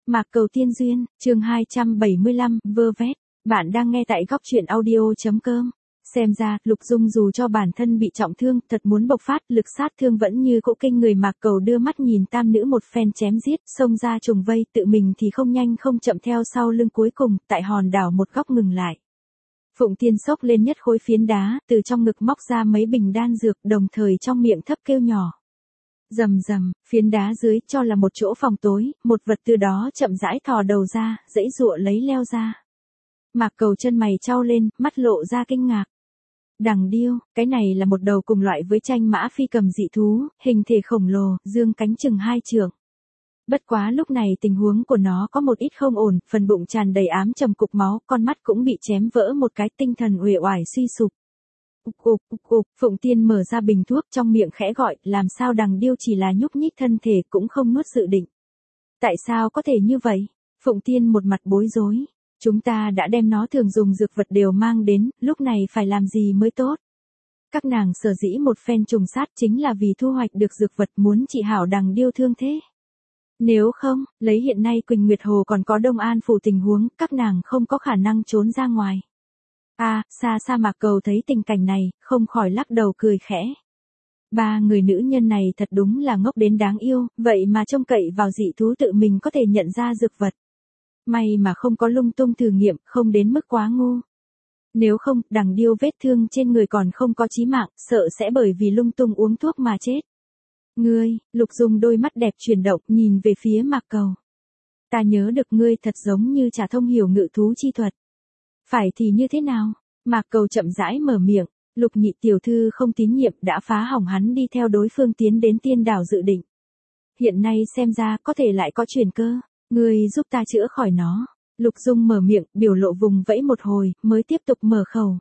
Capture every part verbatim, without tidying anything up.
Mạc Cầu Tiên Duyên, chương hai trăm bảy mươi lăm, vơ vét. Bạn đang nghe tại góc truyện audio.com. Xem ra, Lục Dung dù cho bản thân bị trọng thương, thật muốn bộc phát, lực sát thương vẫn như cỗ kinh người. Mạc Cầu đưa mắt nhìn tam nữ một phen chém giết, xông ra trùng vây, tự mình thì không nhanh không chậm theo sau lưng, cuối cùng, tại hòn đảo một góc ngừng lại. Phụng Tiên xốc lên nhất khối phiến đá, từ trong ngực móc ra mấy bình đan dược, đồng thời trong miệng thấp kêu nhỏ. Rầm rầm, phiến đá dưới cho là một chỗ phòng tối, một vật từ đó chậm rãi thò đầu ra, giãy giụa lấy leo ra. Mạc Cầu chân mày chau lên, mắt lộ ra kinh ngạc. Đằng điêu, cái này là một đầu cùng loại với tranh mã phi cầm dị thú, hình thể khổng lồ, dương cánh chừng hai trượng. Bất quá lúc này tình huống của nó có một ít không ổn, phần bụng tràn đầy ám trầm cục máu, con mắt cũng bị chém vỡ một cái, tinh thần uể oải suy sụp. Ục ục ục ục, Phụng Tiên mở ra bình thuốc trong miệng khẽ gọi, làm sao đằng điêu chỉ là nhúc nhích thân thể cũng không nuốt dự định. Tại sao có thể như vậy? Phụng Tiên một mặt bối rối. Chúng ta đã đem nó thường dùng dược vật đều mang đến, lúc này phải làm gì mới tốt? Các nàng sở dĩ một phen trùng sát chính là vì thu hoạch được dược vật, muốn trị hảo đằng điêu thương thế. Nếu không, lấy hiện nay Quỳnh Nguyệt Hồ còn có Đông An phủ tình huống, các nàng không có khả năng trốn ra ngoài. À, xa xa Mạc Cầu thấy tình cảnh này, không khỏi lắc đầu cười khẽ. Ba người nữ nhân này thật đúng là ngốc đến đáng yêu, vậy mà trông cậy vào dị thú tự mình có thể nhận ra dược vật. May mà không có lung tung thử nghiệm, không đến mức quá ngu. Nếu không, đằng điêu vết thương trên người còn không có chí mạng, sợ sẽ bởi vì lung tung uống thuốc mà chết. Ngươi, Lục Dung đôi mắt đẹp chuyển động, nhìn về phía Mạc Cầu. Ta nhớ được ngươi thật giống như chả thông hiểu ngự thú chi thuật. Phải thì như thế nào? Mạc Cầu chậm rãi mở miệng, Lục nhị tiểu thư không tín nhiệm đã phá hỏng hắn đi theo đối phương tiến đến tiên đảo dự định. Hiện nay xem ra có thể lại có chuyển cơ, ngươi giúp ta chữa khỏi nó. Lục Dung mở miệng, biểu lộ vùng vẫy một hồi, mới tiếp tục mở khẩu.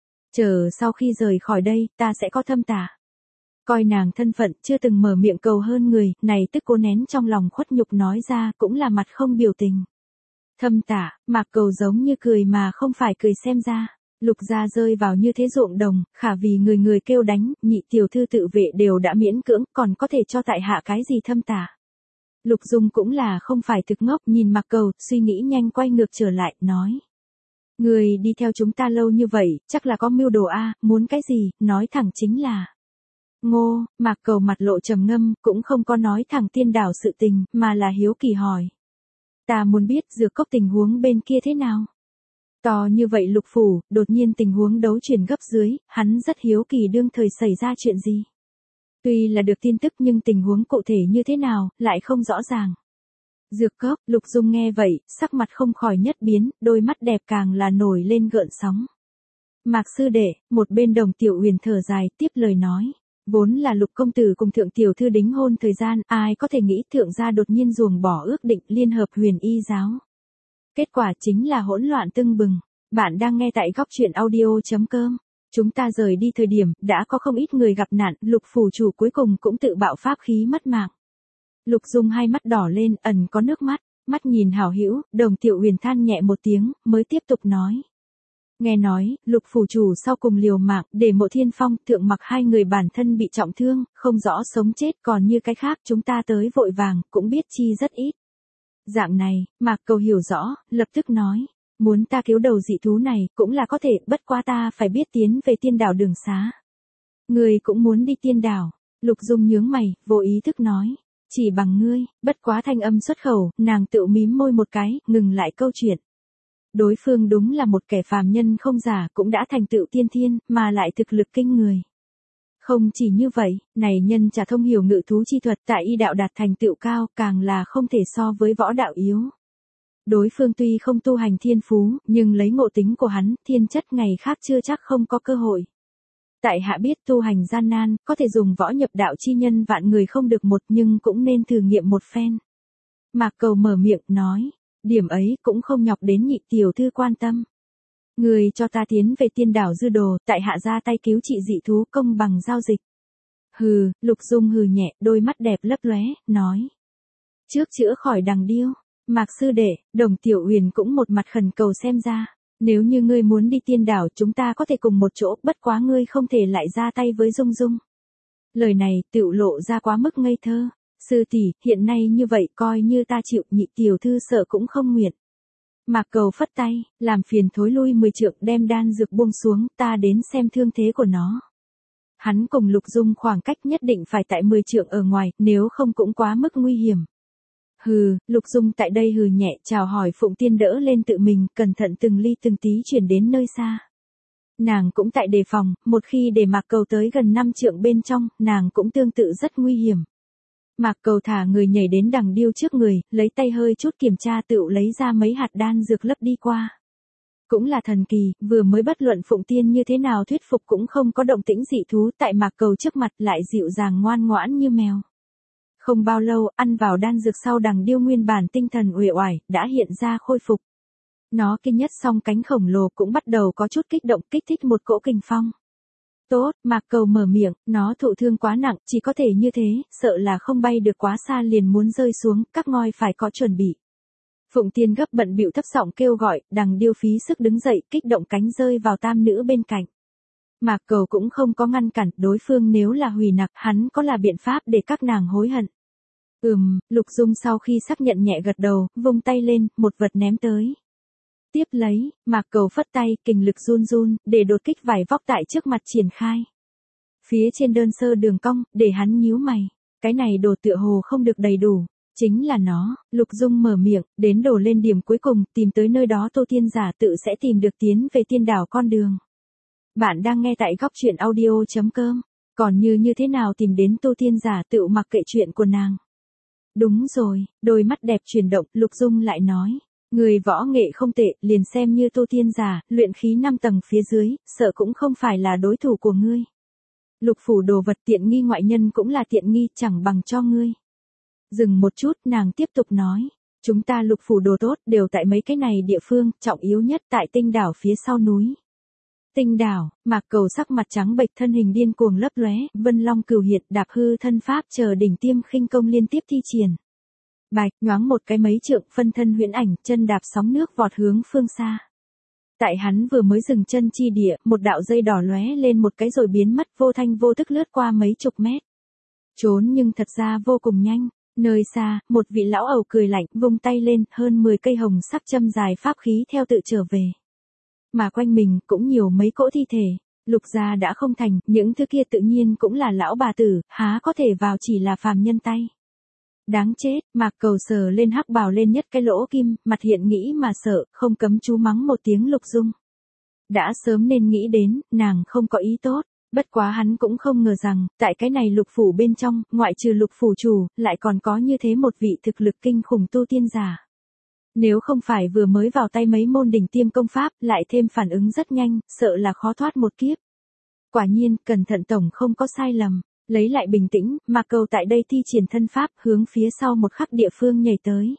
Chờ sau khi rời khỏi đây, ta sẽ có thâm tả. Coi nàng thân phận chưa từng mở miệng cầu hơn người, này tức cố nén trong lòng khuất nhục nói ra cũng là mặt không biểu tình. Thâm tả, Mạc Cầu giống như cười mà không phải cười xem ra. Lục gia rơi vào như thế ruộng đồng, khả vì người người kêu đánh, nhị tiểu thư tự vệ đều đã miễn cưỡng, còn có thể cho tại hạ cái gì thâm tả. Lục Dung cũng là không phải thực ngốc, nhìn Mạc Cầu, suy nghĩ nhanh quay ngược trở lại, nói. Người đi theo chúng ta lâu như vậy, chắc là có mưu đồ a, muốn cái gì, nói thẳng chính là. Ngô, Mạc Cầu mặt lộ trầm ngâm, cũng không có nói thẳng tiên đảo sự tình, mà là hiếu kỳ hỏi. Ta muốn biết dược cốc tình huống bên kia thế nào? To như vậy Lục phủ, đột nhiên tình huống đấu chuyển gấp dưới, hắn rất hiếu kỳ đương thời xảy ra chuyện gì. Tuy là được tin tức nhưng tình huống cụ thể như thế nào, lại không rõ ràng. Dược cốc, Lục Dung nghe vậy, sắc mặt không khỏi nhất biến, đôi mắt đẹp càng là nổi lên gợn sóng. Mạc sư đệ, một bên Đồng Tiểu Huyền thở dài, tiếp lời nói. Vốn là Lục công tử cùng thượng tiểu thư đính hôn thời gian, ai có thể nghĩ thượng gia đột nhiên ruồng bỏ ước định liên hợp Huyền Y giáo. Kết quả chính là hỗn loạn tưng bừng. Bạn đang nghe tại góc truyện audio.com. Chúng ta rời đi thời điểm, đã có không ít người gặp nạn, Lục phủ chủ cuối cùng cũng tự bạo pháp khí mất mạng. Lục Dung hai mắt đỏ lên, ẩn có nước mắt, mắt nhìn hảo hữu, Đồng Tiểu Huyền than nhẹ một tiếng, mới tiếp tục nói. Nghe nói, Lục phủ chủ sau cùng liều mạng, để Mộ Thiên Phong, Thượng Mặc hai người bản thân bị trọng thương, không rõ sống chết, còn như cái khác chúng ta tới vội vàng, cũng biết chi rất ít. Dạng này, Mạc Cầu hiểu rõ, lập tức nói, muốn ta cứu đầu dị thú này, cũng là có thể, bất quá ta phải biết tiến về tiên đảo đường xá. Người cũng muốn đi tiên đảo, Lục Dung nhướng mày, vô ý thức nói, chỉ bằng ngươi, bất quá thanh âm xuất khẩu, nàng tự mím môi một cái, ngừng lại câu chuyện. Đối phương đúng là một kẻ phàm nhân không giả, cũng đã thành tựu tiên thiên, mà lại thực lực kinh người. Không chỉ như vậy, này nhân chả thông hiểu ngự thú chi thuật, tại y đạo đạt thành tựu cao, càng là không thể so với võ đạo yếu. Đối phương tuy không tu hành thiên phú, nhưng lấy ngộ tính của hắn, thiên chất ngày khác chưa chắc không có cơ hội. Tại hạ biết tu hành gian nan, có thể dùng võ nhập đạo chi nhân vạn người không được một, nhưng cũng nên thử nghiệm một phen. Mạc Cầu mở miệng, nói, điểm ấy cũng không nhọc đến nhị tiểu thư quan tâm. Người cho ta tiến về tiên đảo dư đồ, tại hạ ra tay cứu trị dị thú công bằng giao dịch. Hừ, Lục Dung hừ nhẹ, đôi mắt đẹp lấp lóe, nói. Trước chữa khỏi đằng điêu, Mạc sư đệ, Đồng Tiểu Huyền cũng một mặt khẩn cầu xem ra. Nếu như ngươi muốn đi tiên đảo chúng ta có thể cùng một chỗ, bất quá ngươi không thể lại ra tay với Dung Dung. Lời này tựu lộ ra quá mức ngây thơ. Sư tỷ, hiện nay như vậy coi như ta chịu, nhị tiểu thư sợ cũng không nguyện. Mạc Cầu phất tay, làm phiền thối lui mười trượng đem đan dược buông xuống, ta đến xem thương thế của nó. Hắn cùng Lục Dung khoảng cách nhất định phải tại mười trượng ở ngoài, nếu không cũng quá mức nguy hiểm. Hừ, Lục Dung tại đây hừ nhẹ chào hỏi Phụng Tiên đỡ lên tự mình, cẩn thận từng ly từng tí chuyển đến nơi xa. Nàng cũng tại đề phòng, một khi để Mạc Cầu tới gần năm trượng bên trong, nàng cũng tương tự rất nguy hiểm. Mạc Cầu thả người nhảy đến đằng điêu trước người, lấy tay hơi chút kiểm tra tựu lấy ra mấy hạt đan dược lấp đi qua. Cũng là thần kỳ, vừa mới bất luận Phụng Tiên như thế nào thuyết phục cũng không có động tĩnh dị thú, tại Mạc Cầu trước mặt lại dịu dàng ngoan ngoãn như mèo. Không bao lâu, ăn vào đan dược sau đằng điêu nguyên bản tinh thần uể oải, đã hiện ra khôi phục. Nó kinh nhất song cánh khổng lồ cũng bắt đầu có chút kích động, kích thích một cỗ kình phong. Tốt, Mạc Cầu mở miệng, nó thụ thương quá nặng, chỉ có thể như thế, sợ là không bay được quá xa liền muốn rơi xuống, các ngoi phải có chuẩn bị. Phụng Tiên gấp bận bịu thấp giọng kêu gọi, đằng điêu phí sức đứng dậy, kích động cánh rơi vào tam nữ bên cạnh. Mạc Cầu cũng không có ngăn cản, đối phương nếu là hủy nặc, hắn có là biện pháp để các nàng hối hận. Ừm, Lục Dung sau khi xác nhận nhẹ gật đầu, vung tay lên, một vật ném tới. Tiếp lấy, Mạc Cầu phất tay, kình lực run run, để đột kích vải vóc tại trước mặt triển khai. Phía trên đơn sơ đường cong, để hắn nhíu mày. Cái này đồ tựa hồ không được đầy đủ. Chính là nó, Lục Dung mở miệng, đến đổ lên điểm cuối cùng, tìm tới nơi đó Tô Tiên Giả tự sẽ tìm được tiến về tiên đảo con đường. Bạn đang nghe tại góc truyện audio chấm com, còn như như thế nào tìm đến Tô Tiên Giả tự mặc kệ chuyện của nàng. Đúng rồi, đôi mắt đẹp chuyển động, Lục Dung lại nói, người võ nghệ không tệ, liền xem như Tô Tiên Giả, luyện khí năm tầng phía dưới, sợ cũng không phải là đối thủ của ngươi. Lục phủ đồ vật tiện nghi ngoại nhân cũng là tiện nghi, chẳng bằng cho ngươi. Dừng một chút, nàng tiếp tục nói, chúng ta lục phủ đồ tốt đều tại mấy cái này địa phương, trọng yếu nhất tại tinh đảo phía sau núi. Tinh đảo, Mạc Cầu sắc mặt trắng bệch, thân hình điên cuồng lấp lóe, Vân Long cửu hiện, đạp hư thân pháp chờ đỉnh tiêm khinh công liên tiếp thi triển. Bạch, nhoáng một cái mấy trượng, phân thân huyễn ảnh, chân đạp sóng nước vọt hướng phương xa. Tại hắn vừa mới dừng chân chi địa, một đạo dây đỏ lóe lên một cái rồi biến mất, vô thanh vô tức lướt qua mấy chục mét. Trốn nhưng thật ra vô cùng nhanh. Nơi xa, một vị lão ẩu cười lạnh, vung tay lên, hơn mười cây hồng sắc châm dài pháp khí theo tự trở về. Mà quanh mình cũng nhiều mấy cỗ thi thể, Lục gia đã không thành, những thứ kia tự nhiên cũng là lão bà tử, há có thể vào chỉ là phàm nhân tay. Đáng chết, Mạc Cầu sờ lên hắc bào lên nhất cái lỗ kim, mặt hiện nghĩ mà sợ, không cấm chú mắng một tiếng Lục Dung. Đã sớm nên nghĩ đến, nàng không có ý tốt. Bất quá hắn cũng không ngờ rằng, tại cái này lục phủ bên trong, ngoại trừ lục phủ chủ, lại còn có như thế một vị thực lực kinh khủng tu tiên giả. Nếu không phải vừa mới vào tay mấy môn đỉnh tiêm công pháp, lại thêm phản ứng rất nhanh, sợ là khó thoát một kiếp. Quả nhiên, cẩn thận tổng không có sai lầm, lấy lại bình tĩnh, Mạc Cầu tại đây thi triển thân pháp hướng phía sau một khắc địa phương nhảy tới.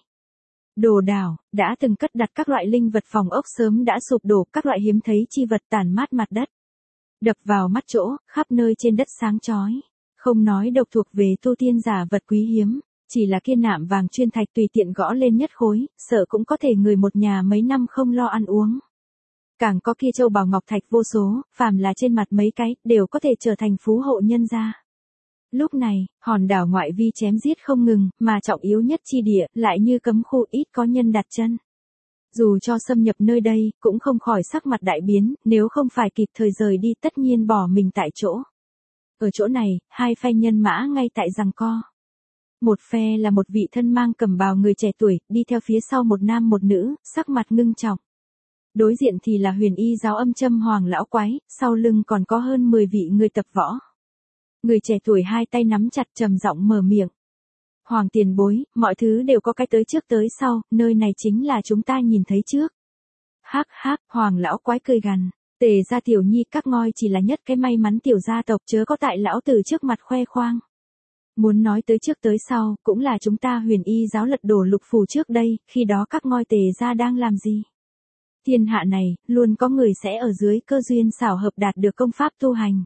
Đồ đảo, đã từng cất đặt các loại linh vật phòng ốc sớm đã sụp đổ, các loại hiếm thấy chi vật tàn mát mặt đất. Đập vào mắt chỗ, khắp nơi trên đất sáng chói. Không nói độc thuộc về tu tiên giả vật quý hiếm, chỉ là kia nạm vàng chuyên thạch tùy tiện gõ lên nhất khối, sợ cũng có thể người một nhà mấy năm không lo ăn uống. Càng có kia châu bào ngọc thạch vô số, phàm là trên mặt mấy cái, đều có thể trở thành phú hộ nhân gia. Lúc này, hòn đảo ngoại vi chém giết không ngừng, mà trọng yếu nhất chi địa, lại như cấm khu ít có nhân đặt chân. Dù cho xâm nhập nơi đây, cũng không khỏi sắc mặt đại biến, nếu không phải kịp thời rời đi tất nhiên bỏ mình tại chỗ. Ở chỗ này, hai phe nhân mã ngay tại giằng co. Một phe là một vị thân mang cẩm bào người trẻ tuổi, đi theo phía sau một nam một nữ, sắc mặt ngưng trọng. Đối diện thì là huyền y giáo âm châm hoàng lão quái, sau lưng còn có hơn mười vị người tập võ. Người trẻ tuổi hai tay nắm chặt trầm giọng mở miệng. Hoàng tiền bối, mọi thứ đều có cái tới trước tới sau, nơi này chính là chúng ta nhìn thấy trước. Hắc hắc, hoàng lão quái cười gằn, Tề gia tiểu nhi các ngoi chỉ là nhất cái may mắn tiểu gia tộc, chớ có tại lão tử trước mặt khoe khoang. Muốn nói tới trước tới sau, cũng là chúng ta huyền y giáo lật đổ lục phủ trước đây, khi đó các ngoi Tề gia đang làm gì? Thiên hạ này, luôn có người sẽ ở dưới cơ duyên xảo hợp đạt được công pháp tu hành.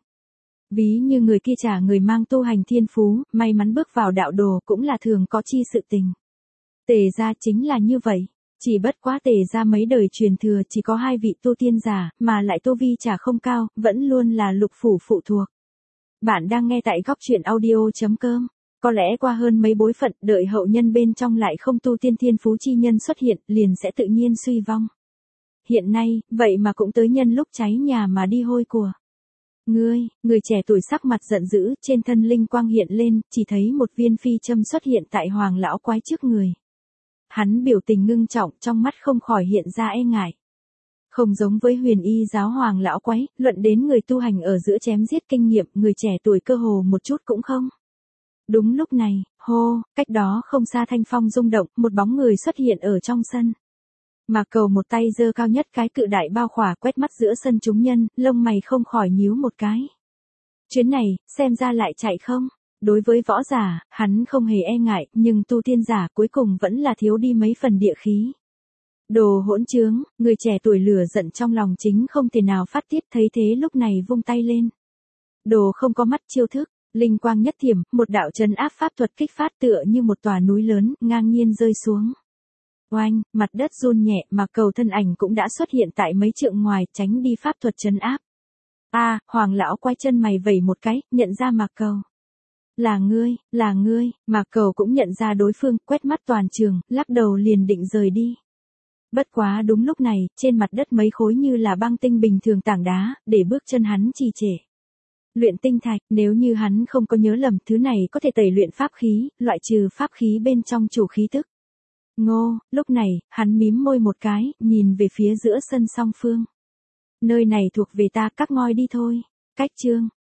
Ví như người kia trả người mang tu hành thiên phú, may mắn bước vào đạo đồ cũng là thường có chi sự tình. Tề gia chính là như vậy, chỉ bất quá Tề gia mấy đời truyền thừa chỉ có hai vị tu tiên giả, mà lại tu vi chả không cao, vẫn luôn là lục phủ phụ thuộc. Bạn đang nghe tại góc truyện audio chấm com. Có lẽ qua hơn mấy bối phận, đợi hậu nhân bên trong lại không tu tiên thiên phú chi nhân xuất hiện, liền sẽ tự nhiên suy vong. Hiện nay, vậy mà cũng tới nhân lúc cháy nhà mà đi hôi của. Ngươi, người trẻ tuổi sắc mặt giận dữ, trên thân linh quang hiện lên, chỉ thấy một viên phi châm xuất hiện tại Hoàng lão quái trước người. Hắn biểu tình ngưng trọng, trong mắt không khỏi hiện ra e ngại. Không giống với huyền y giáo Hoàng lão quái, luận đến người tu hành ở giữa chém giết kinh nghiệm, người trẻ tuổi cơ hồ một chút cũng không. Đúng lúc này, hô, cách đó không xa thanh phong rung động, một bóng người xuất hiện ở trong sân. Mạc Cầu một tay giơ cao nhất cái cự đại bao khỏa quét mắt giữa sân chúng nhân, lông mày không khỏi nhíu một cái. Chuyến này, xem ra lại chạy không? Đối với võ giả, hắn không hề e ngại, nhưng tu tiên giả cuối cùng vẫn là thiếu đi mấy phần địa khí. Đồ hỗn trướng, người trẻ tuổi lửa giận trong lòng chính không thể nào phát tiết, thấy thế lúc này vung tay lên. Đồ không có mắt chiêu thức, linh quang nhất thiểm, một đạo trấn áp pháp thuật kích phát tựa như một tòa núi lớn, ngang nhiên rơi xuống. Oanh, mặt đất run nhẹ, mà Cầu thân ảnh cũng đã xuất hiện tại mấy trượng ngoài, tránh đi pháp thuật trấn áp. A, à, Hoàng lão quay chân mày vẩy một cái, nhận ra Mạc Cầu. Là ngươi, là ngươi, Mạc Cầu cũng nhận ra đối phương, quét mắt toàn trường, lắc đầu liền định rời đi. Bất quá đúng lúc này, trên mặt đất mấy khối như là băng tinh bình thường tảng đá, để bước chân hắn trì trệ. Luyện tinh thạch, nếu như hắn không có nhớ lầm, thứ này có thể tẩy luyện pháp khí, loại trừ pháp khí bên trong chủ khí tức. Ngô, lúc này, hắn mím môi một cái, nhìn về phía giữa sân song phương. Nơi này thuộc về ta, các ngoi đi thôi. Cách chương.